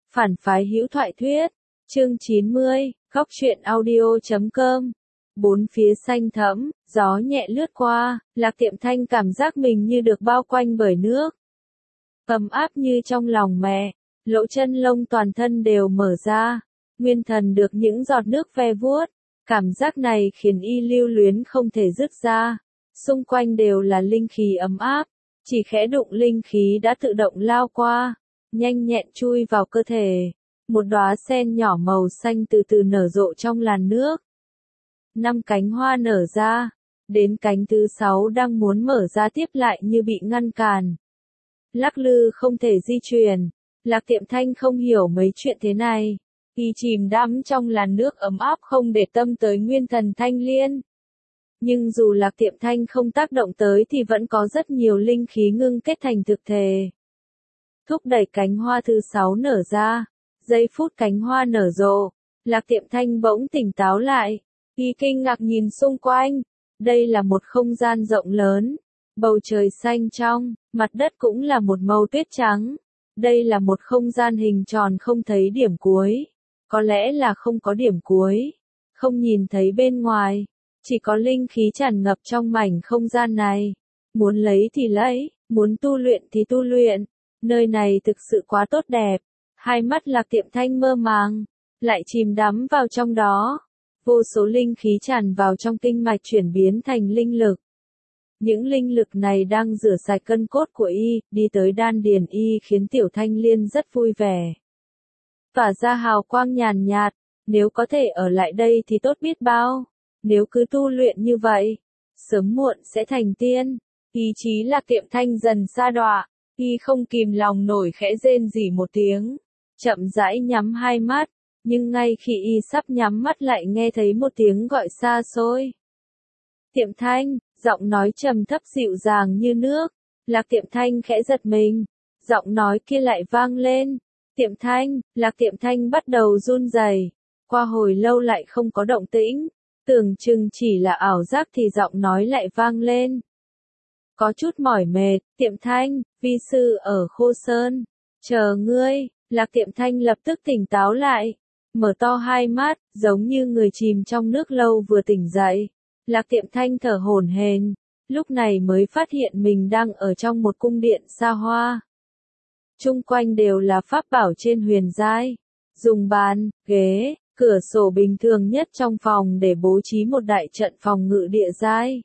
Phản phái hữu thoại thuyết. Chương 90, góc truyện audio.com. Bốn phía xanh thẫm, gió nhẹ lướt qua, Lạc Tiệm Thanh cảm giác mình như được bao quanh bởi nước. Ấm áp như trong lòng mẹ, lỗ chân lông toàn thân đều mở ra, nguyên thần được những giọt nước ve vuốt. Cảm giác này khiến y lưu luyến không thể dứt ra. Xung quanh đều là linh khí ấm áp, chỉ khẽ đụng linh khí đã tự động lao qua, nhanh nhẹn chui vào cơ thể. Một đóa sen nhỏ màu xanh từ từ nở rộ trong làn nước. 5 cánh hoa nở ra, đến cánh thứ 6 đang muốn mở ra tiếp lại như bị ngăn cản. Lắc lư không thể di chuyển, Lạc Tiệm Thanh không hiểu mấy chuyện thế này. Y chìm đắm trong làn nước ấm áp không để tâm tới nguyên thần thanh liên. Nhưng dù Lạc Tiệm Thanh không tác động tới thì vẫn có rất nhiều linh khí ngưng kết thành thực thể. Thúc đẩy cánh hoa thứ 6 nở ra. Giây phút cánh hoa nở rộ, Lạc Tiệm Thanh bỗng tỉnh táo lại. Y kinh ngạc nhìn xung quanh. Đây là một không gian rộng lớn. Bầu trời xanh trong, mặt đất cũng là một màu tuyết trắng. Đây là một không gian hình tròn không thấy điểm cuối. Có lẽ là không có điểm cuối. Không nhìn thấy bên ngoài. Chỉ có linh khí tràn ngập trong mảnh không gian này. Muốn lấy thì lấy, muốn tu luyện thì tu luyện. Nơi này thực sự quá tốt đẹp. Hai mắt Lạc Tiệm Thanh mơ màng, lại chìm đắm vào trong đó. Vô số linh khí tràn vào trong kinh mạch chuyển biến thành linh lực. Những linh lực này đang rửa sạch cân cốt của y, đi tới đan điền y khiến Tiểu Thanh Liên rất vui vẻ. Tỏa ra hào quang nhàn nhạt, nếu có thể ở lại đây thì tốt biết bao. Nếu cứ tu luyện như vậy, sớm muộn sẽ thành tiên. Ý chí Lạc Tiệm Thanh dần sa đọa, y không kìm lòng nổi khẽ rên rỉ một tiếng. Chậm rãi nhắm hai mắt, nhưng ngay khi y sắp nhắm mắt lại nghe thấy một tiếng gọi xa xôi. Tiệm Thanh, giọng nói trầm thấp dịu dàng như nước. Lạc Tiệm Thanh khẽ giật mình, giọng nói kia lại vang lên. Tiệm Thanh, Lạc Tiệm Thanh bắt đầu run rẩy. Qua hồi lâu lại không có động tĩnh, tưởng chừng chỉ là ảo giác thì giọng nói lại vang lên. Có chút mỏi mệt, Tiệm Thanh, vi sư ở Khô Sơn, chờ ngươi. Lạc Tiệm Thanh lập tức tỉnh táo lại, mở to hai mắt, giống như người chìm trong nước lâu vừa tỉnh dậy. Lạc Tiệm Thanh thở hổn hển, lúc này mới phát hiện mình đang ở trong một cung điện xa hoa. Chung quanh đều là pháp bảo trên huyền giai, dùng bàn, ghế, cửa sổ bình thường nhất trong phòng để bố trí một đại trận phòng ngự địa giai.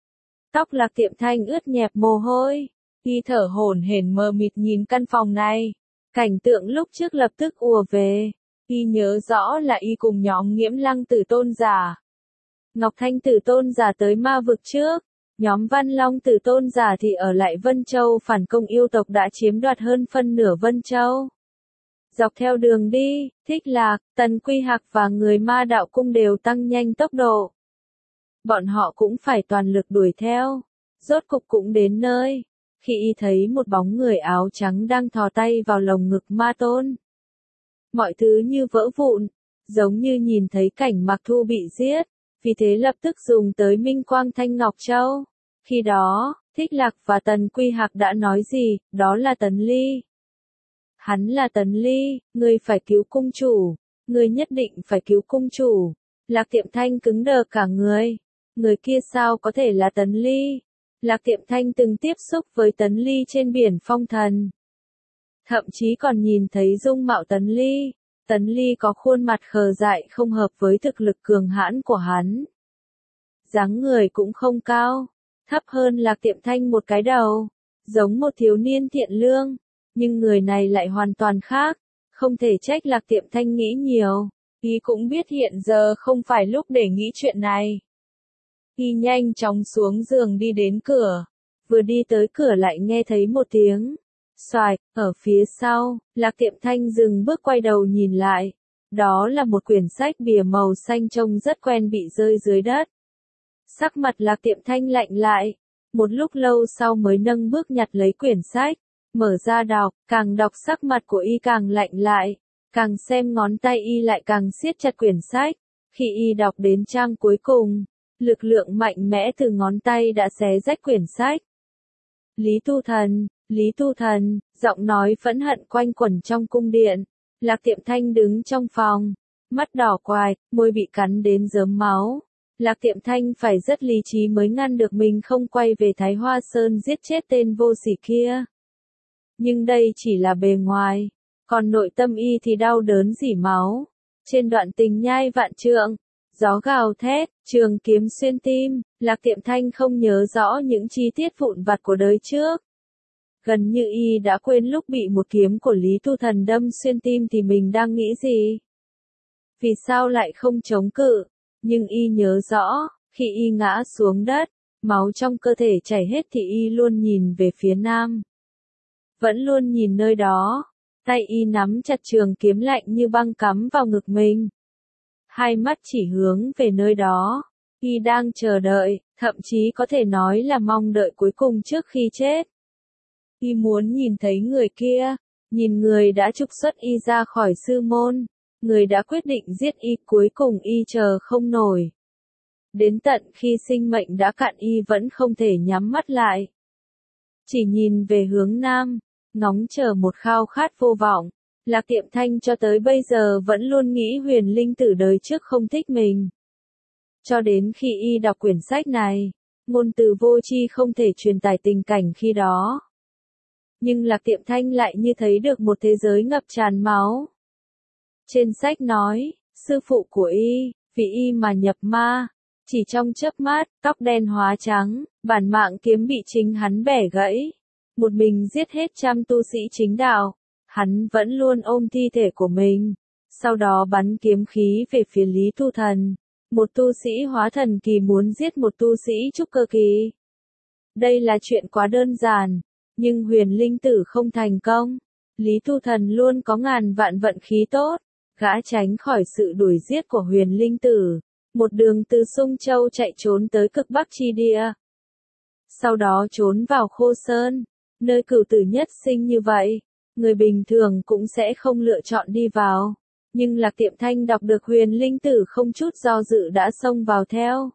Tóc Lạc Tiệm Thanh ướt nhẹp mồ hôi, y thở hổn hển mờ mịt nhìn căn phòng này. Cảnh tượng lúc trước lập tức ùa về, y nhớ rõ là y cùng nhóm Nghiễm Lăng Tử Tôn giả. Ngọc Thanh Tử Tôn giả tới ma vực trước, nhóm Văn Long Tử Tôn giả thì ở lại Vân Châu phản công yêu tộc đã chiếm đoạt hơn phân nửa Vân Châu. Dọc theo đường đi, Thích Lạc, Tần Quy Hạc và người Ma Đạo Cung đều tăng nhanh tốc độ. Bọn họ cũng phải toàn lực đuổi theo, rốt cục cũng đến nơi. Khi y thấy một bóng người áo trắng đang thò tay vào lồng ngực Ma Tôn. Mọi thứ như vỡ vụn, giống như nhìn thấy cảnh Mạc Thu bị giết, vì thế lập tức dùng tới Minh Quang Thanh Ngọc Châu. Khi đó, Thích Lạc và Tần Quy Hạc đã nói gì, đó là Tấn Ly. Hắn là Tấn Ly, ngươi phải cứu cung chủ, ngươi nhất định phải cứu cung chủ. Lạc Tiệm Thanh cứng đờ cả người kia sao có thể là Tấn Ly? Lạc Tiệm Thanh từng tiếp xúc với Tấn Ly trên biển Phong Thần. Thậm chí còn nhìn thấy dung mạo Tấn Ly. Tấn Ly có khuôn mặt khờ dại không hợp với thực lực cường hãn của hắn. Dáng người cũng không cao, thấp hơn Lạc Tiệm Thanh một cái đầu, giống một thiếu niên thiện lương, nhưng người này lại hoàn toàn khác, không thể trách Lạc Tiệm Thanh nghĩ nhiều, y cũng biết hiện giờ không phải lúc để nghĩ chuyện này. Y nhanh chóng xuống giường đi đến cửa, vừa đi tới cửa lại nghe thấy một tiếng xoạch, ở phía sau. Lạc Tiệm Thanh dừng bước quay đầu nhìn lại, đó là một quyển sách bìa màu xanh trông rất quen bị rơi dưới đất. Sắc mặt Lạc Tiệm Thanh lạnh lại, một lúc lâu sau mới nâng bước nhặt lấy quyển sách, mở ra đọc, càng đọc sắc mặt của y càng lạnh lại, càng xem ngón tay y lại càng siết chặt quyển sách. Khi y đọc đến trang cuối cùng, lực lượng mạnh mẽ từ ngón tay đã xé rách quyển sách. Lý Tu Thần, giọng nói phẫn hận quanh quẩn trong cung điện. Lạc Tiệm Thanh đứng trong phòng, mắt đỏ quài, môi bị cắn đến rớm máu. Lạc Tiệm Thanh phải rất lý trí mới ngăn được mình không quay về Thái Hoa Sơn giết chết tên vô sỉ kia. Nhưng đây chỉ là bề ngoài, còn nội tâm y thì đau đớn rỉ máu. Trên đoạn tình nhai vạn trượng, gió gào thét, trường kiếm xuyên tim, Lạc Tiệm Thanh không nhớ rõ những chi tiết vụn vặt của đời trước. Gần như y đã quên lúc bị một kiếm của Lý Tu Thần đâm xuyên tim thì mình đang nghĩ gì. Vì sao lại không chống cự, nhưng y nhớ rõ, khi y ngã xuống đất, máu trong cơ thể chảy hết thì y luôn nhìn về phía nam. Vẫn luôn nhìn nơi đó, tay y nắm chặt trường kiếm lạnh như băng cắm vào ngực mình. Hai mắt chỉ hướng về nơi đó, y đang chờ đợi, thậm chí có thể nói là mong đợi cuối cùng trước khi chết. Y muốn nhìn thấy người kia, nhìn người đã trục xuất y ra khỏi sư môn, người đã quyết định giết y, cuối cùng y chờ không nổi. Đến tận khi sinh mệnh đã cạn y vẫn không thể nhắm mắt lại. Chỉ nhìn về hướng nam, ngóng chờ một khao khát vô vọng. Lạc Tiệm Thanh cho tới bây giờ vẫn luôn nghĩ Huyền Linh Tử đời trước không thích mình. Cho đến khi y đọc quyển sách này, ngôn từ vô tri không thể truyền tải tình cảnh khi đó. Nhưng Lạc Tiệm Thanh lại như thấy được một thế giới ngập tràn máu. Trên sách nói, sư phụ của y, vì y mà nhập ma, chỉ trong chớp mắt, tóc đen hóa trắng, bản mạng kiếm bị chính hắn bẻ gãy. Một mình giết hết trăm tu sĩ chính đạo, hắn vẫn luôn ôm thi thể của mình, sau đó bắn kiếm khí về phía Lý Tu Thần. Một tu sĩ hóa thần kỳ muốn giết một tu sĩ trúc cơ kỳ. Đây là chuyện quá đơn giản, nhưng Huyền Linh Tử không thành công. Lý Tu Thần luôn có ngàn vạn vận khí tốt, gã tránh khỏi sự đuổi giết của Huyền Linh Tử, một đường từ Sung Châu chạy trốn tới cực Bắc chi địa. Sau đó trốn vào Khô Sơn, nơi cửu tử nhất sinh như vậy, người bình thường cũng sẽ không lựa chọn đi vào. Nhưng Lạc Tiệm Thanh đọc được Huyền Linh Tử không chút do dự đã xông vào theo.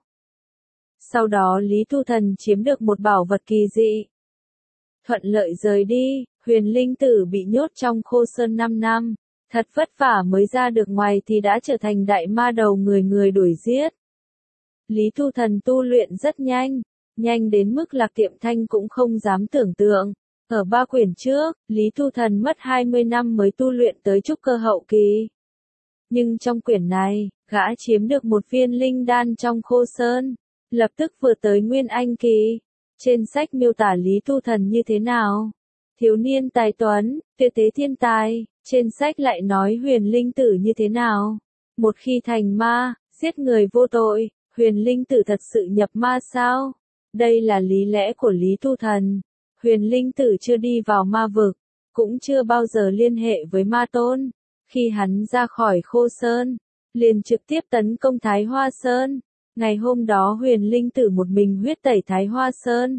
Sau đó Lý Tu Thần chiếm được một bảo vật kỳ dị. Thuận lợi rời đi, Huyền Linh Tử bị nhốt trong Khô Sơn 5 năm. Thật vất vả mới ra được ngoài thì đã trở thành đại ma đầu người đuổi giết. Lý Tu Thần tu luyện rất nhanh, nhanh đến mức Lạc Tiệm Thanh cũng không dám tưởng tượng. Ở 3 quyển trước, Lý Tu Thần mất 20 năm mới tu luyện tới trúc cơ hậu kỳ. Nhưng trong quyển này, gã chiếm được một viên linh đan trong Khô Sơn, lập tức vừa tới Nguyên Anh kỳ. Trên sách miêu tả Lý Tu Thần như thế nào? Thiếu niên tài tuấn, tuyệt thế thiên tài. Trên sách lại nói Huyền Linh Tử như thế nào? Một khi thành ma, giết người vô tội, Huyền Linh Tử thật sự nhập ma sao? Đây là lý lẽ của Lý Tu Thần. Huyền Linh Tử chưa đi vào ma vực, cũng chưa bao giờ liên hệ với ma tôn. Khi hắn ra khỏi Khô Sơn, liền trực tiếp tấn công Thái Hoa Sơn. Ngày hôm đó Huyền Linh Tử một mình huyết tẩy Thái Hoa Sơn.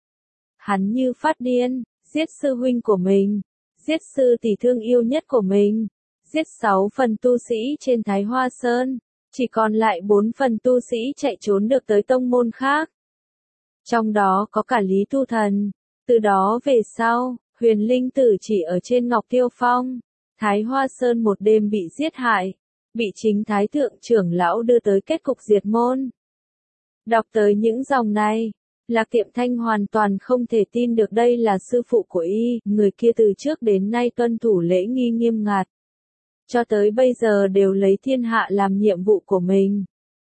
Hắn như phát điên, giết sư huynh của mình, giết sư tỷ thương yêu nhất của mình, giết 6 phần tu sĩ trên Thái Hoa Sơn, chỉ còn lại 4 phần tu sĩ chạy trốn được tới tông môn khác. Trong đó có cả Lý Tu Thần. Từ đó về sau, Huyền Linh Tử chỉ ở trên Ngọc Tiêu Phong. Thái Hoa Sơn một đêm bị giết hại, bị chính Thái Thượng trưởng lão đưa tới kết cục diệt môn. Đọc tới những dòng này, Lạc Tiệm Thanh hoàn toàn không thể tin được đây là sư phụ của y, người kia từ trước đến nay tuân thủ lễ nghi nghiêm ngặt. Cho tới bây giờ đều lấy thiên hạ làm nhiệm vụ của mình.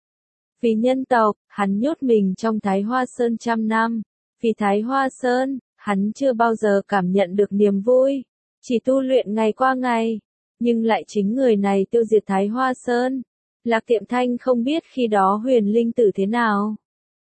Vì nhân tộc, hắn nhốt mình trong Thái Hoa Sơn trăm năm. Vì Thái Hoa Sơn, hắn chưa bao giờ cảm nhận được niềm vui. Chỉ tu luyện ngày qua ngày. Nhưng lại chính người này tiêu diệt Thái Hoa Sơn. Lạc Tiệm Thanh không biết khi đó Huyền Linh Tử thế nào.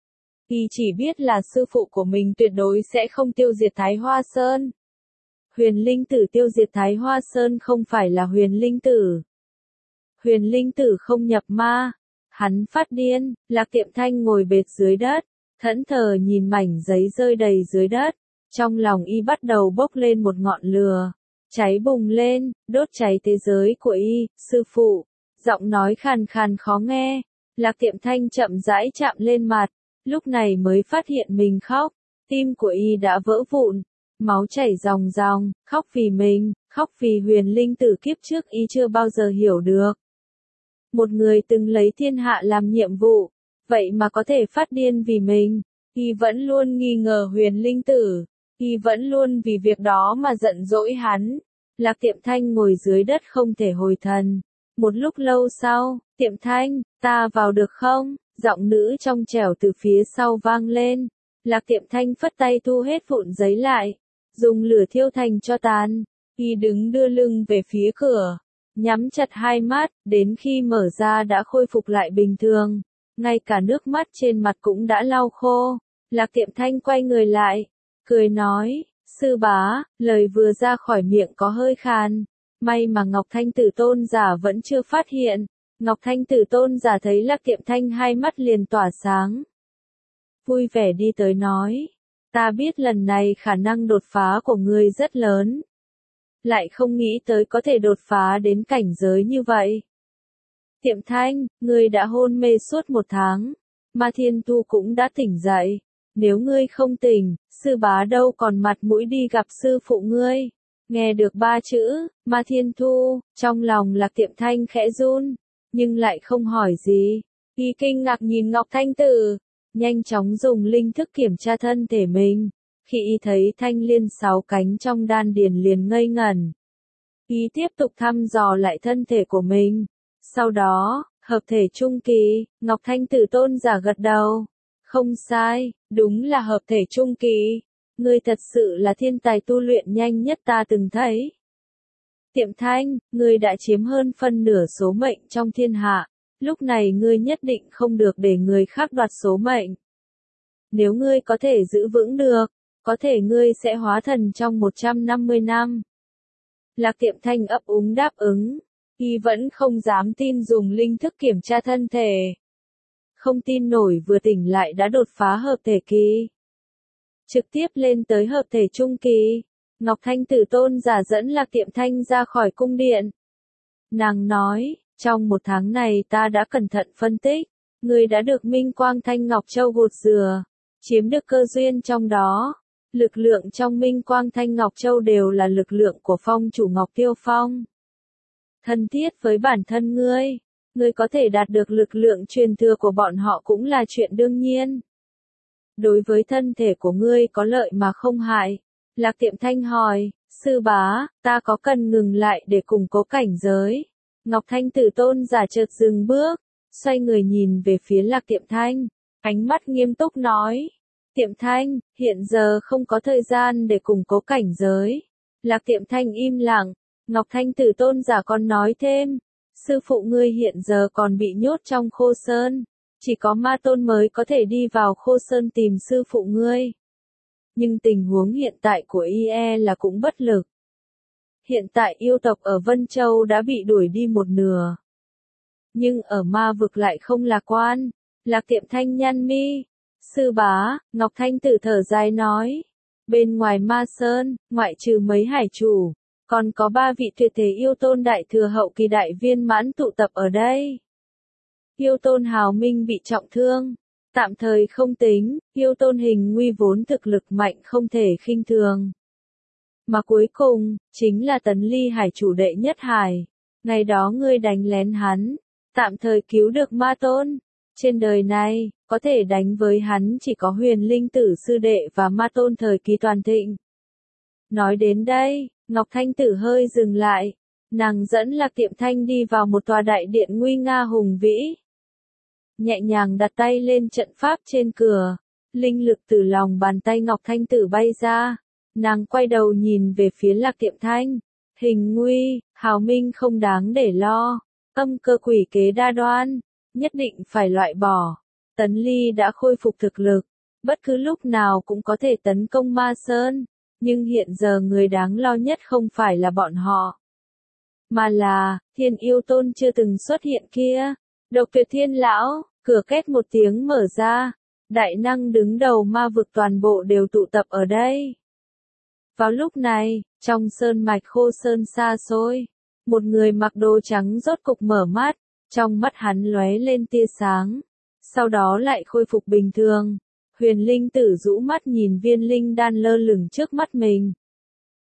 Y chỉ biết là sư phụ của mình tuyệt đối sẽ không tiêu diệt Thái Hoa Sơn. Huyền Linh Tử tiêu diệt Thái Hoa Sơn không phải là Huyền Linh Tử. Huyền Linh Tử không nhập ma. Hắn phát điên. Lạc Tiệm Thanh ngồi bệt dưới đất, thẫn thờ nhìn mảnh giấy rơi đầy dưới đất. Trong lòng y bắt đầu bốc lên một ngọn lửa. Cháy bùng lên, đốt cháy thế giới của y, sư phụ. Giọng nói khàn khàn khó nghe. Lạc Tiệm Thanh chậm rãi chạm lên mặt. Lúc này mới phát hiện mình khóc. Tim của y đã vỡ vụn. Máu chảy ròng ròng, khóc vì mình, Khóc vì huyền linh tử kiếp trước y chưa bao giờ hiểu được. Một người từng lấy thiên hạ làm nhiệm vụ, vậy mà có thể phát điên vì mình. Y vẫn luôn nghi ngờ huyền linh tử, y vẫn luôn vì việc đó mà giận dỗi hắn. Lạc Tiệm Thanh ngồi dưới đất không thể hồi thần. Một lúc lâu sau, Tiệm Thanh, ta vào được không? Giọng nữ trong trẻo từ phía sau vang lên. Lạc Tiệm Thanh phất tay thu hết vụn giấy lại, dùng lửa thiêu thành tro tàn. Y đứng đưa lưng về phía cửa, nhắm chặt hai mắt, đến khi mở ra đã khôi phục lại bình thường. Ngay cả nước mắt trên mặt cũng đã lau khô. Lạc Tiệm Thanh quay người lại, cười nói, sư bá, lời vừa ra khỏi miệng có hơi khàn. May mà Ngọc Thanh Tử Tôn giả vẫn chưa phát hiện. Ngọc Thanh Tử Tôn giả thấy Lạc Tiệm Thanh hai mắt liền tỏa sáng. Vui vẻ đi tới nói, ta biết lần này khả năng đột phá của ngươi rất lớn. Lại không nghĩ tới có thể đột phá đến cảnh giới như vậy. Tiệm Thanh, ngươi đã hôn mê suốt 1 tháng. Ma Thiên Tu cũng đã tỉnh dậy. Nếu ngươi không tỉnh, sư bá đâu còn mặt mũi đi gặp sư phụ ngươi. Nghe được 3 chữ, Ma Thiên Tu, trong lòng Lạc Tiệm Thanh khẽ run, nhưng lại không hỏi gì. Y kinh ngạc nhìn Ngọc Thanh Tử, nhanh chóng dùng linh thức kiểm tra thân thể mình. Khi y thấy thanh liên 6 cánh trong đan điền liền ngây ngẩn. Y tiếp tục thăm dò lại thân thể của mình. Sau đó, hợp thể trung kỳ, Ngọc Thanh Tử Tôn giả gật đầu. Không sai, đúng là hợp thể trung kỳ. Ngươi thật sự là thiên tài tu luyện nhanh nhất ta từng thấy. Tiệm Thanh, ngươi đã chiếm hơn phân nửa số mệnh trong thiên hạ. Lúc này ngươi nhất định không được để người khác đoạt số mệnh. Nếu ngươi có thể giữ vững được, có thể ngươi sẽ hóa thần trong 150 năm. Lạc Tiệm Thanh ấp úng đáp ứng. Y vẫn không dám tin dùng linh thức kiểm tra thân thể. Không tin nổi vừa tỉnh lại đã đột phá hợp thể kỳ. Trực tiếp lên tới hợp thể trung kỳ. Ngọc Thanh Tử Tôn giả dẫn Lạc Tiệm Thanh ra khỏi cung điện. Nàng nói, trong 1 tháng này ta đã cẩn thận phân tích. Ngươi đã được Minh Quang Thanh Ngọc Châu gột rửa, chiếm được cơ duyên trong đó. Lực lượng trong Minh Quang Thanh Ngọc Châu đều là lực lượng của phong chủ Ngọc Tiêu Phong. Thân thiết với bản thân ngươi có thể đạt được lực lượng truyền thừa của bọn họ cũng là chuyện đương nhiên. Đối với thân thể của ngươi có lợi mà không hại. Lạc Tiệm Thanh hỏi, sư bá, ta có cần ngừng lại để củng cố cảnh giới? Ngọc Thanh Tử Tôn giả chợt dừng bước, xoay người nhìn về phía Lạc Tiệm Thanh, ánh mắt nghiêm túc nói. Tiệm Thanh, hiện giờ không có thời gian để củng cố cảnh giới. Lạc Tiệm Thanh im lặng. Ngọc Thanh Tử Tôn giả còn nói thêm, sư phụ ngươi hiện giờ còn bị nhốt trong Khô Sơn, chỉ có Ma Tôn mới có thể đi vào Khô Sơn tìm sư phụ ngươi. Nhưng tình huống hiện tại của y là cũng bất lực. Hiện tại yêu tộc ở Vân Châu đã bị đuổi đi 1/2. Nhưng ở ma vực lại không lạc quan. Lạc Tiệm Thanh nhăn mi. Sư bá, Ngọc Thanh Tử thở dài nói. Bên ngoài Ma Sơn, ngoại trừ mấy hải chủ, còn có 3 vị tuyệt thế yêu tôn đại thừa hậu kỳ đại viên mãn tụ tập ở đây. Yêu tôn Hào Minh bị trọng thương, tạm thời không tính, yêu tôn Hình Nguy vốn thực lực mạnh không thể khinh thường. Mà cuối cùng, chính là Tấn Ly hải chủ đệ nhất hải. Ngày đó ngươi đánh lén hắn, tạm thời cứu được Ma Tôn. Trên đời này, có thể đánh với hắn chỉ có Huyền Linh Tử sư đệ và Ma Tôn thời kỳ toàn thịnh. Nói đến đây, Ngọc Thanh Tử hơi dừng lại. Nàng dẫn Lạc Tiệm Thanh đi vào một tòa đại điện nguy nga hùng vĩ. Nhẹ nhàng đặt tay lên trận pháp trên cửa. Linh lực từ lòng bàn tay Ngọc Thanh Tử bay ra. Nàng quay đầu nhìn về phía Lạc Tiệm Thanh. Hình Nguy, Hào Minh không đáng để lo. Âm cơ quỷ kế đa đoan, nhất định phải loại bỏ. Tấn Ly đã khôi phục thực lực, bất cứ lúc nào cũng có thể tấn công Ma Sơn. Nhưng hiện giờ người đáng lo nhất không phải là bọn họ, mà là Thiên Yêu Tôn chưa từng xuất hiện kia. Độc Tuyệt Thiên Lão, cửa két một tiếng mở ra. Đại năng đứng đầu ma vực toàn bộ đều tụ tập ở đây. Vào lúc này, trong sơn mạch Khô Sơn xa xôi, một người mặc đồ trắng rốt cục mở mắt, trong mắt hắn lóe lên tia sáng, sau đó lại khôi phục bình thường. Huyền Linh Tử rũ mắt nhìn viên linh đan lơ lửng trước mắt mình.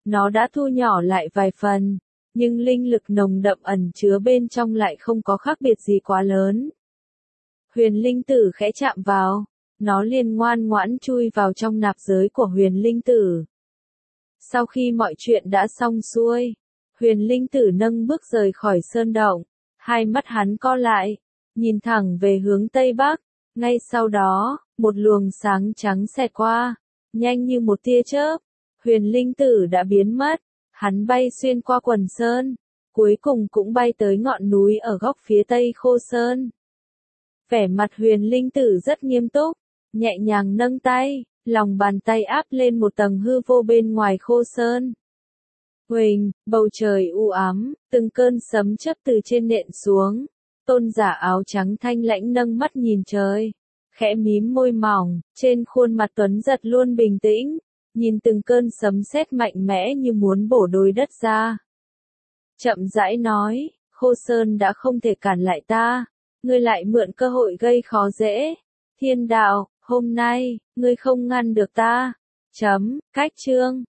Nó đã thu nhỏ lại vài phần, nhưng linh lực nồng đậm ẩn chứa bên trong lại không có khác biệt gì quá lớn. Huyền linh tử khẽ chạm vào, nó liền ngoan ngoãn chui vào trong nạp giới của huyền linh tử. Sau khi mọi chuyện đã xong xuôi, huyền linh tử nâng bước rời khỏi sơn động, hai mắt hắn co lại, nhìn thẳng về hướng tây bắc, ngay sau đó, một luồng sáng trắng xẹt qua, nhanh như một tia chớp, huyền linh tử đã biến mất, hắn bay xuyên qua quần sơn, cuối cùng cũng bay tới ngọn núi ở góc phía tây Khô Sơn. Vẻ mặt huyền linh tử rất nghiêm túc, nhẹ nhàng nâng tay, lòng bàn tay áp lên một tầng hư vô bên ngoài Khô Sơn. Huỳnh, bầu trời u ám, từng cơn sấm chớp từ trên nện xuống, tôn giả áo trắng thanh lãnh nâng mắt nhìn trời, khẽ mím môi mỏng, trên khuôn mặt tuấn giật luôn bình tĩnh, nhìn từng cơn sấm sét mạnh mẽ như muốn bổ đôi đất ra. Chậm rãi nói, Khô Sơn đã không thể cản lại ta, ngươi lại mượn cơ hội gây khó dễ. Thiên đạo, hôm nay, ngươi không ngăn được ta. Cách chương.